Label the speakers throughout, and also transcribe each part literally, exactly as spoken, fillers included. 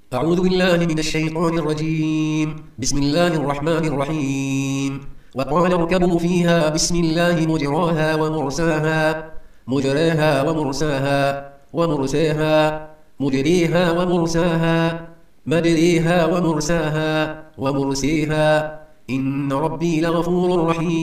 Speaker 1: أعوذ بالله من الشيطان الرجيم. بسم الله الرحمن الرحيم. وقال اركبوا فيها بسم الله مجراها ومرساها مجراها ومرساها ومرساها مجريها ومرساها مجريها ومرساها ومرسيها إن ربي لغفور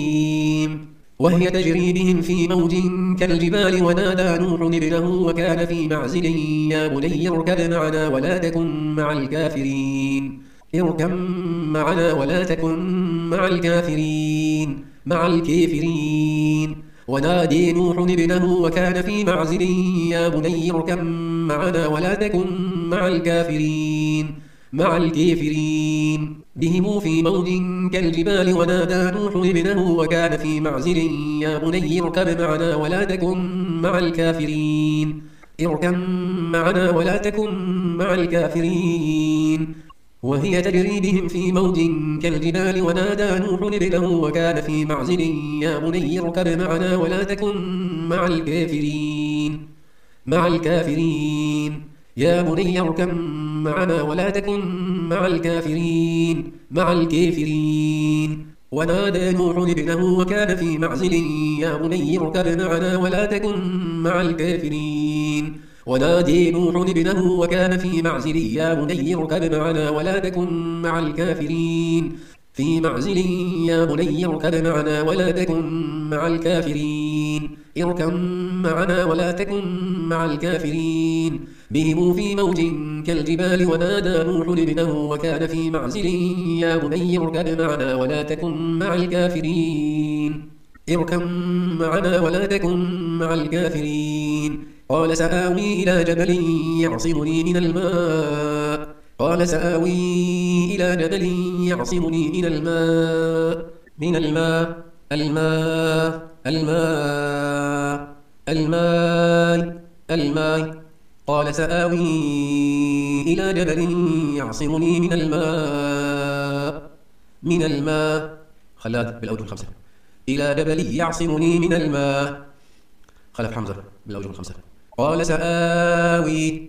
Speaker 1: رحيم. وهي تجري بهم في موج كالجبال ونادى نوح ابنه وكان في معزل يا بني اركب معنا ولا تكن مع الكافرين اركب معنا ولا تكن مع الكافرين مع الكافرين ونادي نوح ابنه وكان في معزل يا بني اركب معنا ولا تكن مع الكافرين مع الكافرين بهم في موج كالجبال ونادى نوح ابنه وكان في معزل يا بني اركب معنا ولا تكن مع الكافرين اركب معنا ولا تكن مع الكافرين وهي تجري بهم في موج كالجبال ونادى نوح ابنه وكان في معزل يا بني اركب معنا ولا تكن مع الكافرين مع الكافرين يا بني اركب معنا ولا تكن مع الكافرين مع الكافرين ونادى نوح ابنه وكان في معزل يا بني اركب معنا ولا تكن مع الكافرين ونادي نوح ابنه وكان في معزل يا بني اركب معنا ولا تكن مع الكافرين في معزل يا بني اركب معنا ولا تكن مع الكافرين اركب معنا ولا تكن مع الكافرين بهم في موج كالجبال ونادى نوح ابنه وكان في معزل يا بني اركب معنا ولا تكن مع الكافرين اركب معنا ولا تكن مع الكافرين قال سآوي إلى جبل يعصمني من الماء قال سآوي إلى جبل يعصمني من الماء من الماء الماء الماء الماء الماء قال سآوي إلى جبل يعصمني من الماء من الماء خلاد بالأوجه الخمسة إلى جبل يعصمني من الماء خلف حمزة بالأوجه الخمسة قال سآوي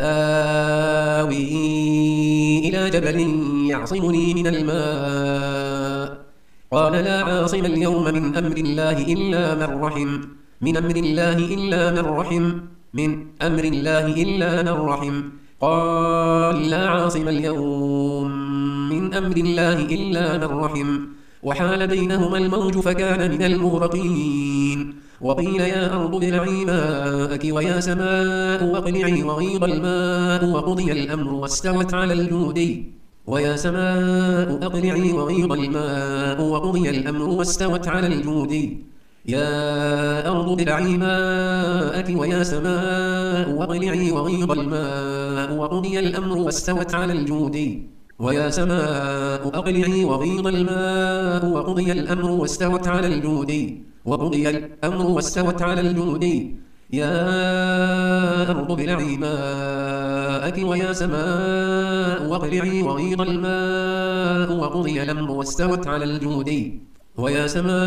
Speaker 1: سآوي إلى جبل يعصمني من الماء قال لا عاصم اليوم من أمر الله إلا من رحم من أمر الله إلا من رحم من أمر الله إلا من رحم قال لا عاصم اليوم من أمر الله إلا من رحم وحال بينهما الموج فكان من المغرقين وقيل يا أرض ابلعي ماءك ويا سماء أقلعي وغيض الماء وقضي الأمر واستوت على الجودي ويا سماء أقلعي وغيض الماء وقضي الأمر واستوت على الجودي يا أرض ابلعي ماءك ويا سماء أقلعي وغيض الماء وقضي الأمر واستوت على الجودي ويا سماء أقلعي وغيض الماء وقضي الأمر واستوت على الجودي وقضي الأمر واستوت على الجودي يا أرض ابلعي ماءك ويا سماء أقلعي وغيض الماء وقضي الأمر واستوت على الجودي ويا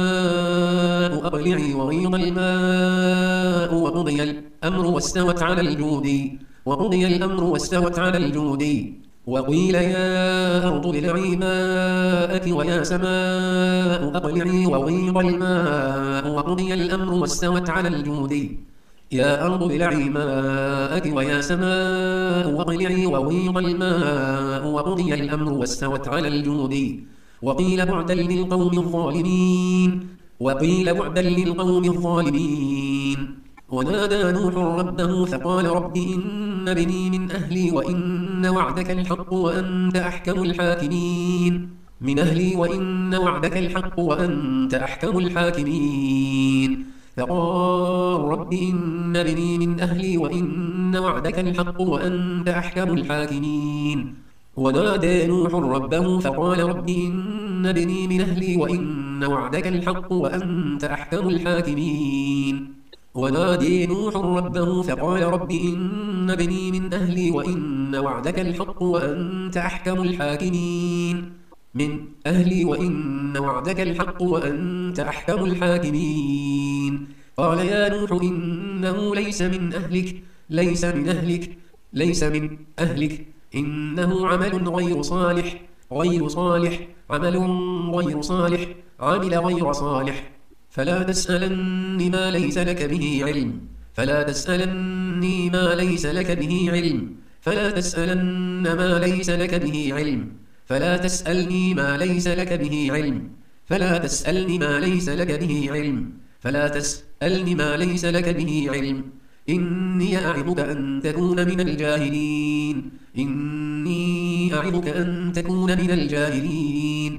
Speaker 1: سماء أقلعي وغيض الماء وقضي الأمر واستوت على الجودي وقضي الأمر واستوت على الجودي وقيل يا أرض ابلعي ماءك ويا سماء أقلعي وغيض الماء وقضي الأمر واستوت على الجودي يا أرض ابلعي ماءك ويا سماء أقلعي وغيض الماء وقضي الأمر واستوت على الجودي وقيل بعدا للقوم الظالمين وقيل بعدا للقوم الظالمين ونادى نوح ربه فقال رب إن ابني من أهلي وإن وعدك الحق وأنت أحكم الحاكمين من أهلي وإن وعدك الحق وأنت أحكم الحاكمين فقال رب إن ابني من أهلي وإن وعدك الحق وأنت أحكم الحاكمين ونادى نوح ربه فقال رب إن ابني من أهلي وإن وعدك الحق وأنت أحكم الحاكمين ونادي نوح ربه فقال رب إن ابني من أهلي وإن وعدك الحق وأنت أحكم الحاكمين من أهلي وإن وعدك الحق وأنت أحكم الحاكمين قال يا نوح إنه ليس من أهلك ليس من أهلك ليس من أهلك إنه عمل غير صالح غير صالح عمل غير صالح عمل غير صالح فلا تسألني ما ليس لك به علم فلا تسألني ما ليس لك به علم فلا تسألن ما ليس لك به علم فلا تسألني ما ليس لك به علم فلا تسألني ما ليس لك به علم فلا تسألني ما ليس لك به علم إني أعظك أن تكون من الجاهلين إني أعظك أن تكون من الجاهلين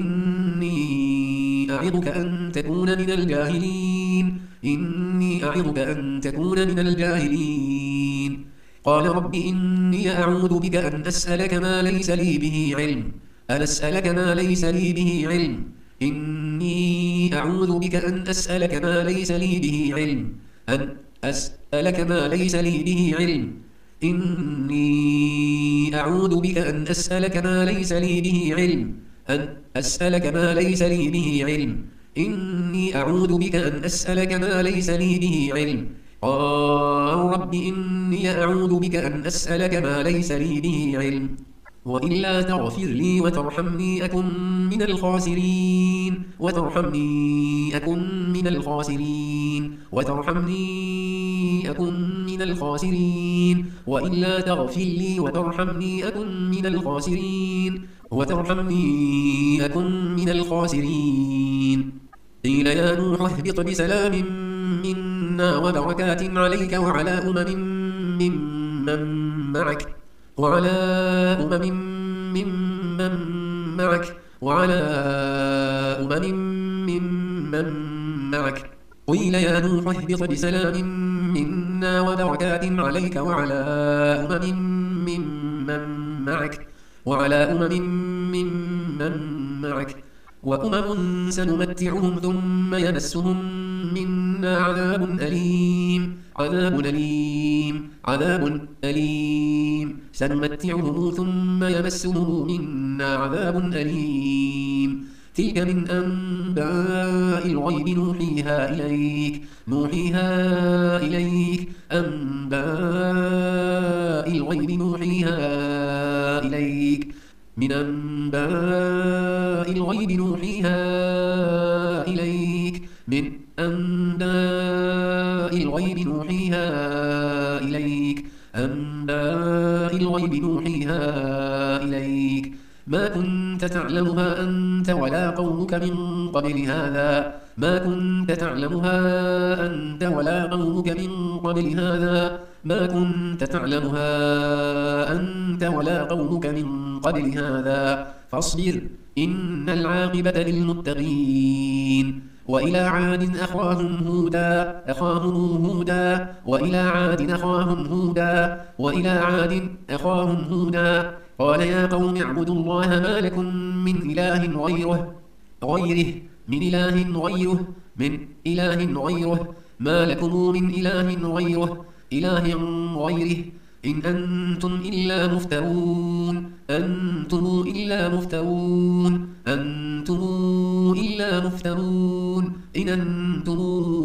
Speaker 1: إني أعظك أن تكون من الجاهلين إني أعظك أن تكون من الجاهلين قال رب إني أعوذ بك أن أسألك ما ليس لي به علم أن أسألك ما ليس لي به علم إني أعوذ بك أن أسألك ما ليس لي به علم أن أسألك ما ليس لي به علم إني أعوذ بك أن أسألك ما ليس لي به علم أن أسألك ما ليس لي به علم إني أعوذ بك أن أسألك ما ليس لي به علم قال رب إني أعوذ بك أن أسألك ما ليس لي به علم وإلا تغفر لي وترحمني أكن من الخاسرين وترحمني أكن من الخاسرين وترحمني أكن من الخاسرين وإلا تغفر لي وترحمني أكن من الخاسرين وترحمني أكن من الخاسرين قيل يا نوح اهبط بسلام منا وبركات عليك وعلى أمم ممن معك وعلى أمم ممن معك وعلى أمم ممن معك قيل يا نوح اهبط بسلام منا وبركات عليك وعلى أمم ممن معك وعلى أمم ممن معك وأمم سنمتعهم ثم يمسهم منا عذاب أليم عذاب أليم عذاب أليم سنمتعهم ثم يمسهم منا عذاب أليم تلك من أنباء الغيب نوحيها إليك نوحيها إليك أنباء الغيب نوحيها إليك من أنباء الغيب نوحيها إليك من أنباء الغيب نوحيها إليك أنباء الغيب نوحيها إليك ما كنت تعلمها أنت ولا قومك من قبل هذا ما كنت تعلمها أنت ولا قومك من قبل هذا ما كنت تعلمها أنت ولا قومك من قبل هذا فاصبر إن العاقبة للمتقين وإلى عاد أخاهم هودا أخاهم هودا وإلى عاد أخاهم هودا وإلى عاد أخاهم هودا قال يا قوم اعبدوا الله ما لكم من إله غيره غيره من إله غيره من إله غيره ما لكم من إله غيره إله غيره إن أنتم إلا مفترون أنتم إلا مفترون أنتم إلا مفترون إن أنتم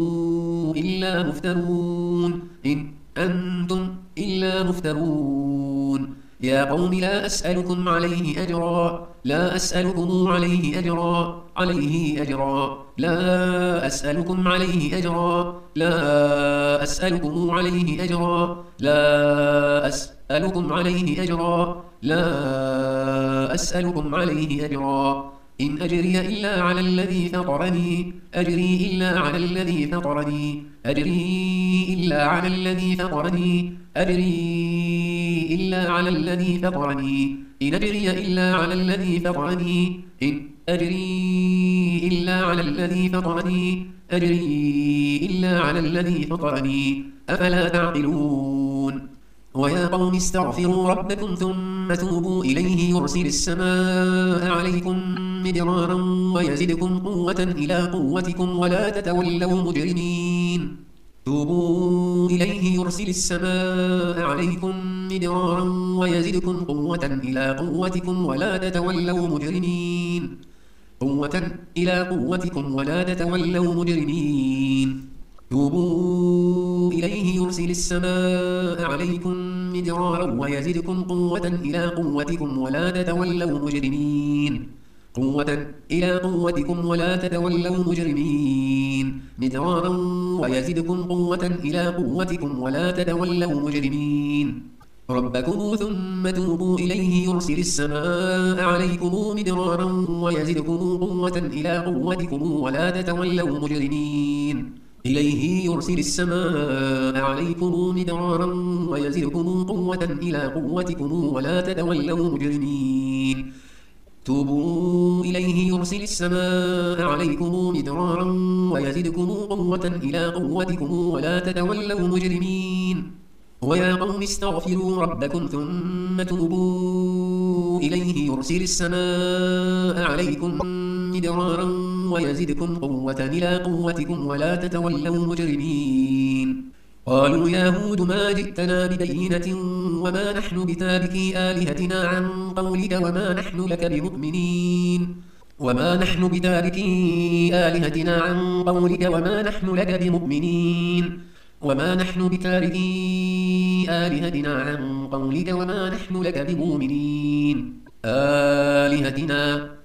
Speaker 1: إلا مفترون إن أنتم إلا مفترون يا قوم لا أسألكم عليه أجرا لا أسألكم عليه أجرا عليه أجرا لا أسألكم عليه أجرا لا أسألكم عليه أجرا لا أسألكم عليه أجرا لا أسألكم عليه أجرا إن أجري إلا على الذي فطرني أجري إلا على الذي فطرني أجري إلا على الذي فطرني أجري إلا على الذي فطرني إن أجري إلا على الذي فطرني إن أجري إلا على الذي فطرني أجري إلا على الذي فطرني أفلا تعقلون ويا قوم استغفروا ربكم ثم توبوا إليه يرسل السماء عليكم مدرارا ويزدكم قوة إلى قوتكم ولا تتولوا مجرمين توبوا إليه يرسل السماء عليكم مدرارا ويزدكم قوة إلى قوتكم ولا تتولوا مجرمين قوة إلى قوتكم ولا تتولوا مجرمين توبوا إليه يرسل السماء عليكم مدرارا ويزدكم قوة إلى قوتكم ولا تتولوا مجرمين قوة إلى قوتكم ولا تتولوا مجرمين مدرارا ويزدكم قوة إلى قوتكم ولا تتولوا مجرمين ربكم ثم توبوا إليه يرسل السماء عليكم مدرارا ويزدكم قوة إلى قوتكم ولا تتولوا مجرمين إليه يرسل السماء عليكم مدرارا ويزدكم قوة إلى قوتكم ولا تتولوا مجرمين توبوا إليه يرسل السماء عليكم مدرارا ويزدكم قوة إلى قوتكم ولا تتولوا مجرمين ويا قوم استغفروا ربكم ثم توبوا إليه يرسل السماء عليكم مدرارا ويزدكم قوة إلى قوتكم ولا تتولوا مجرمين قالوا يا هود ما جئتنا ببينة وما نحن بتاركي آلهتنا عن قولك وما نحن لك بمؤمنين وما نحن بتاركي آلهتنا عن قولك وما نحن لك بمؤمنين وما نحن بتاركي آلهتنا عن قولك وما نحن لك بمؤمنين آلهتنا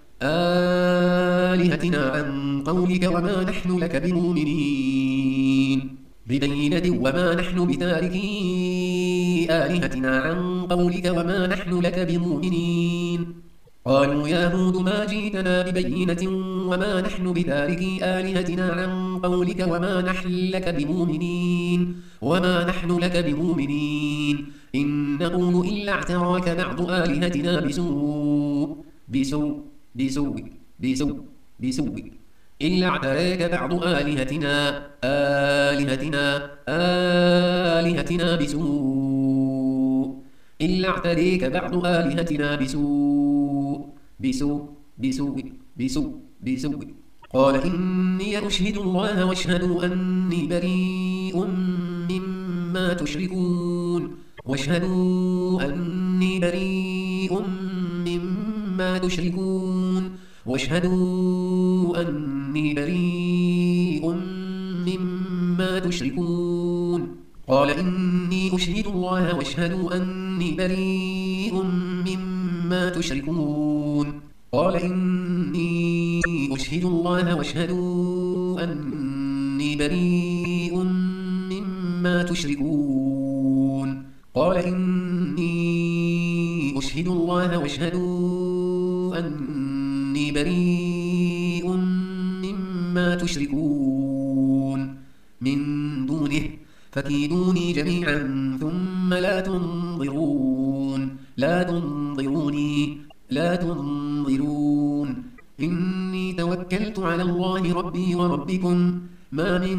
Speaker 1: آلهتنا عن قولك وما نحن لك بمؤمنين ببينة وما نحن بتاركي آلهتنا عن قولك وما نحن لك بمؤمنين قالوا يا هود ما جئتنا ببينة وما نحن بتاركي آلهتنا عن قولك وما نحن لك بمؤمنين وما نحن لك بمؤمنين إن نقول إلا اعتراك بعض آلهتنا بسوء بسوء بسوء بسوء بسوء إلا اعتراك بعض آلهتنا آلهتنا آلهتنا بسوء إلا اعتريك بعض آلهتنا بسوء بسوء بسوء بسوء بسوء قال إني أشهد الله واشهدوا أني بريء مما تشركون واشهدوا أني بريء مما تشركون واشهدوا أني بريء مما تشركون قال إني أشهد الله واشهدوا أني بريء مما تشركون قال إني أشهد الله واشهدوا أني بريء مما تشركون قال إني أشهد الله واشهدوا أني بريء مما تشركون من دونه فكيدوني جميعا ثم لا تنظرون لا تنظروني لا تنظرون إني توكلت على الله ربي وربكم ما من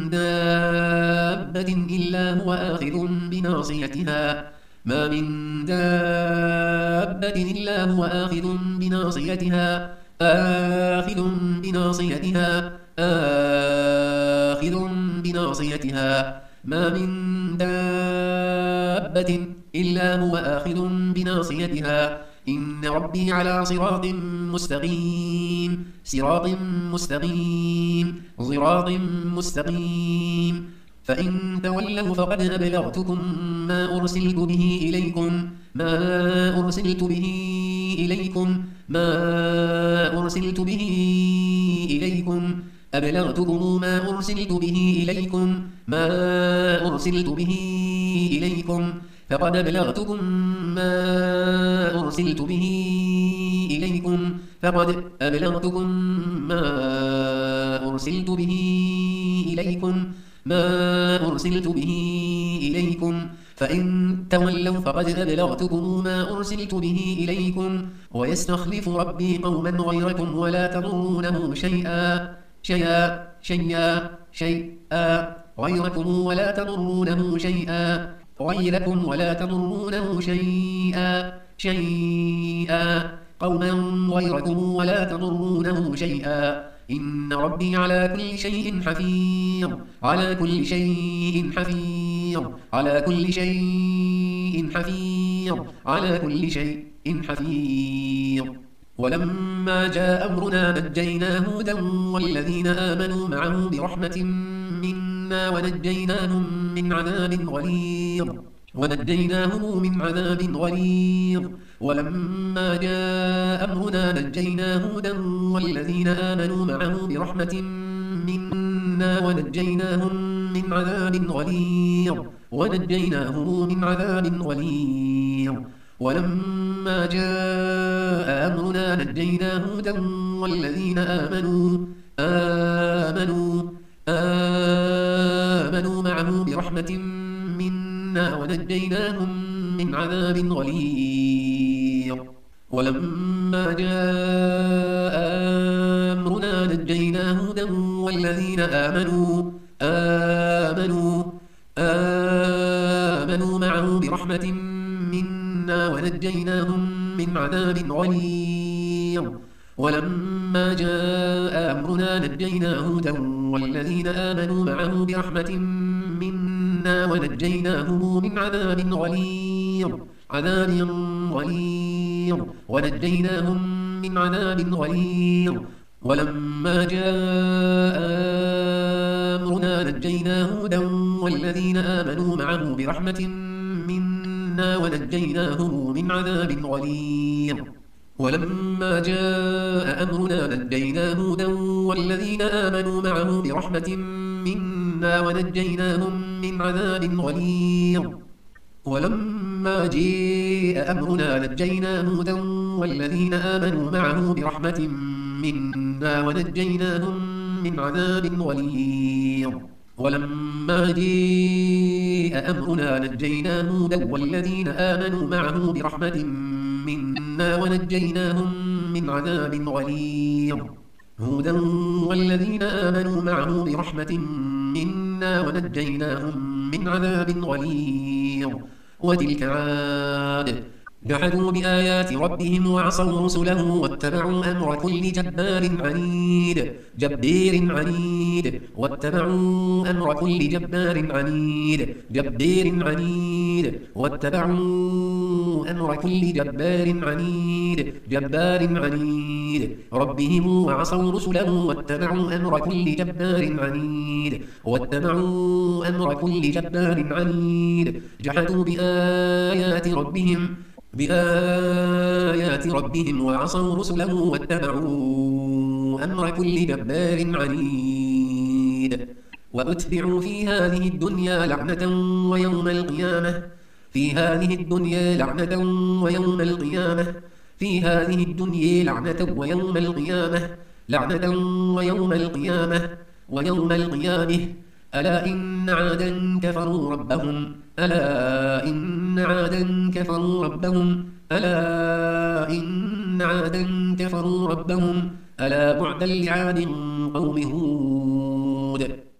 Speaker 1: دابة إلا هو آخذ بناصيتها ما من دابة إلا هو آخذ بناصيتها آخذ بناصيتها آخذ بناصيتها ما من دابة إلا هو آخذ بناصيتها إن ربي على صراط مستقيم صراط مستقيم صراط مستقيم فإن تولوا فقد أبلغتكم ما أرسلت به إليكم ما أرسلت به إليكم ما أرسلت به إليكم أبلغتكم ما أرسلت به إليكم ما أرسلت به إليكم فقد أبلغتكم ما أرسلت به إليكم فقد أبلغتكم ما أرسلت به إليكم ما أرسلت به إليكم فإن تولوا فقد أبلغتكم ما أرسلت به إليكم ويستخلف ربي قوما غيركم ولا تضرونه شيئا شيئا شيئا شيئا غيركم ولا تضرونه شيئا غيركم ولا تضرونه شيئا شيئا قوما غيركم ولا تضرونه شيئا إن ربي على كل شيء حفيظ على كل شيء حفيظ على كل شيء حفيظ على كل شيء حفيظ ولما جاء أمرنا نجينا هودا والذين آمنوا معه برحمة منا ونجيناهم من عذاب غليظ ونجيناهم من عذاب غليظ ولما جاء أمرنا نجينا هودا والذين آمنوا معه برحمة منا ونجيناهم من عذاب غليظ ونجيناهم من عذاب غليظ ولما جاء أمرنا نجينا هودا والذين آمنوا آمنوا آمنوا معه برحمة منا ونجيناهم من عذاب غليظ ولما جاء أمرنا نجينا هودا والذين آمنوا آمنوا آمنوا معه برحمة منا ونجيناهم من عذاب غليظ ولما جاء أمرنا نجينا هودا والذين آمنوا معه برحمة منا ونجيناهم من عذاب غليظ عذاب غليظ ونجيناهم من عذاب غليظ ولما جاء أمرنا نجينا هودا والذين آمنوا معه برحمة منا ونجيناهم من عذاب غليظ ولما جاء أمرنا نجينا هودا والذين آمنوا معه برحمة منا ونجيناهم من عذاب غليظ ولما جاء أمرنا نجينا هودا والذين آمنوا معه برحمة منا ونجيناهم من عذاب غليظ ولما جاء أمرنا نجينا هودا والذين آمنوا معه برحمة منا ونجيناهم من عذاب غليظ هودا والذين آمنوا معه برحمة منا ونجيناهم من عذاب غليظ وتلك عاد جحدوا بآيات ربهم وعصوا رسله واتبعوا أمر كل جبار عنيد جبير عنيد واتبعوا أمر كل جبار عنيد جبير عنيد واتبعوا أمر كل جبار عنيد جبار عنيد ربهم وعصوا رسله واتبعوا أمر كل جبار عنيد واتبعوا أمر كل جبار عنيد جحدوا بآيات ربهم بآيات ربهم وعصوا رسله واتبعوا أمر كل جبار عنيد وأتبعوا في هذه الدنيا لعنة ويوم القيامة في هذه الدنيا لعنة ويوم القيامة في هذه الدنيا لعنة ويوم القيامة لعنة ويوم القيامة ويوم القيامة ألا إن عادا كفروا ربهم ألا إن عادا كفروا ربهم ألا إن عادا كفروا ربهم ألا بعدا لعاد قوم هود